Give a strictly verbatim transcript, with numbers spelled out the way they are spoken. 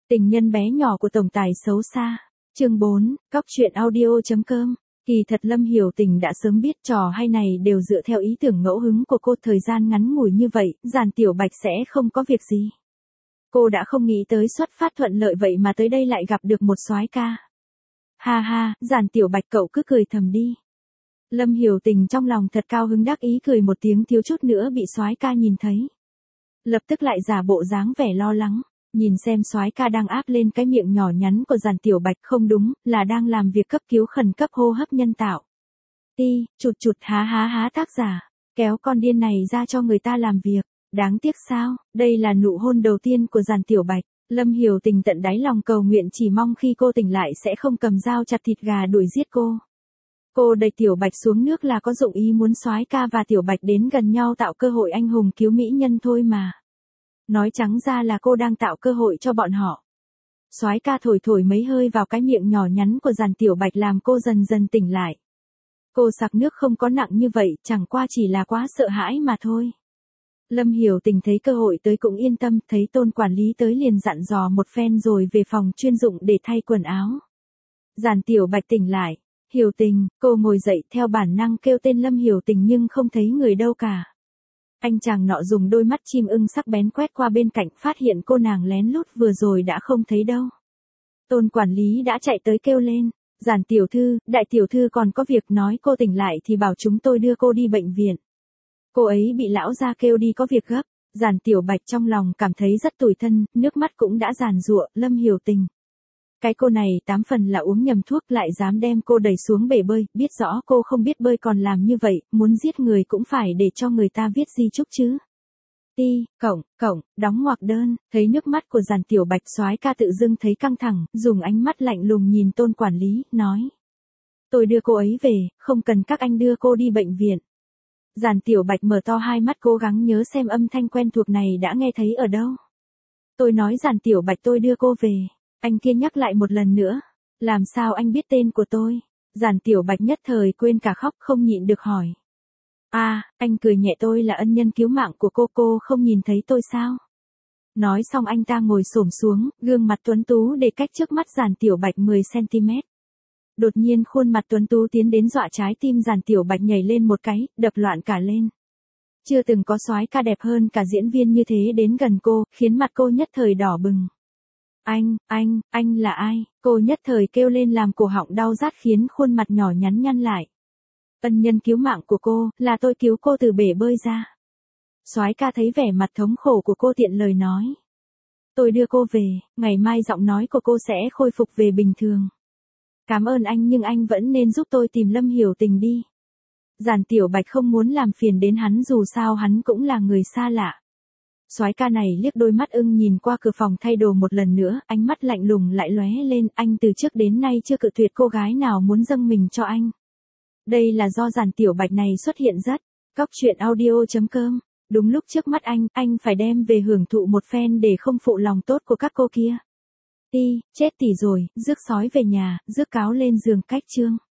Tình nhân bé nhỏ của tổng tài xấu xa. Chương bốn, cóc truyện audio.com. Kỳ thật Lâm Hiểu Tình đã sớm biết trò hay này đều dựa theo ý tưởng ngẫu hứng của cô, thời gian ngắn ngủi như vậy, Giản Tiểu Bạch sẽ không có việc gì. Cô đã không nghĩ tới xuất phát thuận lợi vậy mà tới đây lại gặp được một soái ca. Ha ha, Giản Tiểu Bạch cậu cứ cười thầm đi. Lâm Hiểu Tình trong lòng thật cao hứng đắc ý cười một tiếng, thiếu chút nữa bị soái ca nhìn thấy. Lập tức lại giả bộ dáng vẻ lo lắng, nhìn xem soái ca đang áp lên cái miệng nhỏ nhắn của Giản Tiểu Bạch, không đúng, là đang làm việc cấp cứu khẩn cấp hô hấp nhân tạo. Ti, chụt chụt há há há, tác giả, kéo con điên này ra cho người ta làm việc, đáng tiếc sao, đây là nụ hôn đầu tiên của Giản Tiểu Bạch. Lâm Hiểu Tình tận đáy lòng cầu nguyện chỉ mong khi cô tỉnh lại sẽ không cầm dao chặt thịt gà đuổi giết cô. Cô đẩy Tiểu Bạch xuống nước là có dụng ý muốn soái ca và Tiểu Bạch đến gần nhau tạo cơ hội anh hùng cứu mỹ nhân thôi mà. Nói trắng ra là cô đang tạo cơ hội cho bọn họ. Soái ca thổi thổi mấy hơi vào cái miệng nhỏ nhắn của Giản Tiểu Bạch làm cô dần dần tỉnh lại. Cô sặc nước không có nặng như vậy, chẳng qua chỉ là quá sợ hãi mà thôi. Lâm Hiểu Tình thấy cơ hội tới cũng yên tâm, thấy Tôn quản lý tới liền dặn dò một phen rồi về phòng chuyên dụng để thay quần áo. Giản Tiểu Bạch tỉnh lại. Hiểu Tình, cô ngồi dậy theo bản năng kêu tên Lâm Hiểu Tình nhưng không thấy người đâu cả. Anh chàng nọ dùng đôi mắt chim ưng sắc bén quét qua bên cạnh, phát hiện cô nàng lén lút vừa rồi đã không thấy đâu. Tôn quản lý đã chạy tới kêu lên, Giản tiểu thư, đại tiểu thư còn có việc, nói cô tỉnh lại thì bảo chúng tôi đưa cô đi bệnh viện. Cô ấy bị lão gia kêu đi có việc gấp. Giản Tiểu Bạch trong lòng cảm thấy rất tủi thân, nước mắt cũng đã giàn giụa. Lâm Hiểu Tình, cái cô này tám phần là uống nhầm thuốc, lại dám đem cô đẩy xuống bể bơi, biết rõ cô không biết bơi còn làm như vậy, muốn giết người cũng phải để cho người ta viết di chúc chứ. Ti, cổng, cổng, đóng ngoặc đơn. Thấy nước mắt của Giản Tiểu Bạch, soái ca tự dưng thấy căng thẳng, dùng ánh mắt lạnh lùng nhìn Tôn quản lý, nói: tôi đưa cô ấy về, không cần các anh đưa cô đi bệnh viện. Giản Tiểu Bạch mở to hai mắt cố gắng nhớ xem âm thanh quen thuộc này đã nghe thấy ở đâu. Tôi nói Giản Tiểu Bạch tôi đưa cô về. Anh kia nhắc lại một lần nữa. Làm sao anh biết tên của tôi? Giản Tiểu Bạch nhất thời quên cả khóc, không nhịn được hỏi. À, anh cười nhẹ, tôi là ân nhân cứu mạng của cô, cô không nhìn thấy tôi sao? Nói xong anh ta ngồi xổm xuống, gương mặt tuấn tú để cách trước mắt Giản Tiểu Bạch mười xăng-ti-mét. Đột nhiên khuôn mặt tuấn tú tiến đến dọa trái tim Giản Tiểu Bạch nhảy lên một cái, đập loạn cả lên. Chưa từng có soái ca đẹp hơn cả diễn viên như thế đến gần cô, khiến mặt cô nhất thời đỏ bừng. Anh, anh, anh là ai? Cô nhất thời kêu lên làm cổ họng đau rát khiến khuôn mặt nhỏ nhắn nhăn lại. Ân nhân cứu mạng của cô, là tôi cứu cô từ bể bơi ra. Soái ca thấy vẻ mặt thống khổ của cô tiện lời nói. Tôi đưa cô về, ngày mai giọng nói của cô sẽ khôi phục về bình thường. Cảm ơn anh nhưng anh vẫn nên giúp tôi tìm Lâm Hiểu Tình đi. Giản Tiểu Bạch không muốn làm phiền đến hắn, dù sao hắn cũng là người xa lạ. Soái ca này liếc đôi mắt ưng nhìn qua cửa phòng thay đồ một lần nữa, ánh mắt lạnh lùng lại lóe lên, anh từ trước đến nay chưa cự tuyệt cô gái nào muốn dâng mình cho anh. Đây là do Giản Tiểu Bạch này xuất hiện rất. Cóc truyện audio.com. Đúng lúc trước mắt anh, anh phải đem về hưởng thụ một phen để không phụ lòng tốt của các cô kia. Ti, chết tỉ rồi, rước sói về nhà, rước cáo lên giường cách chương.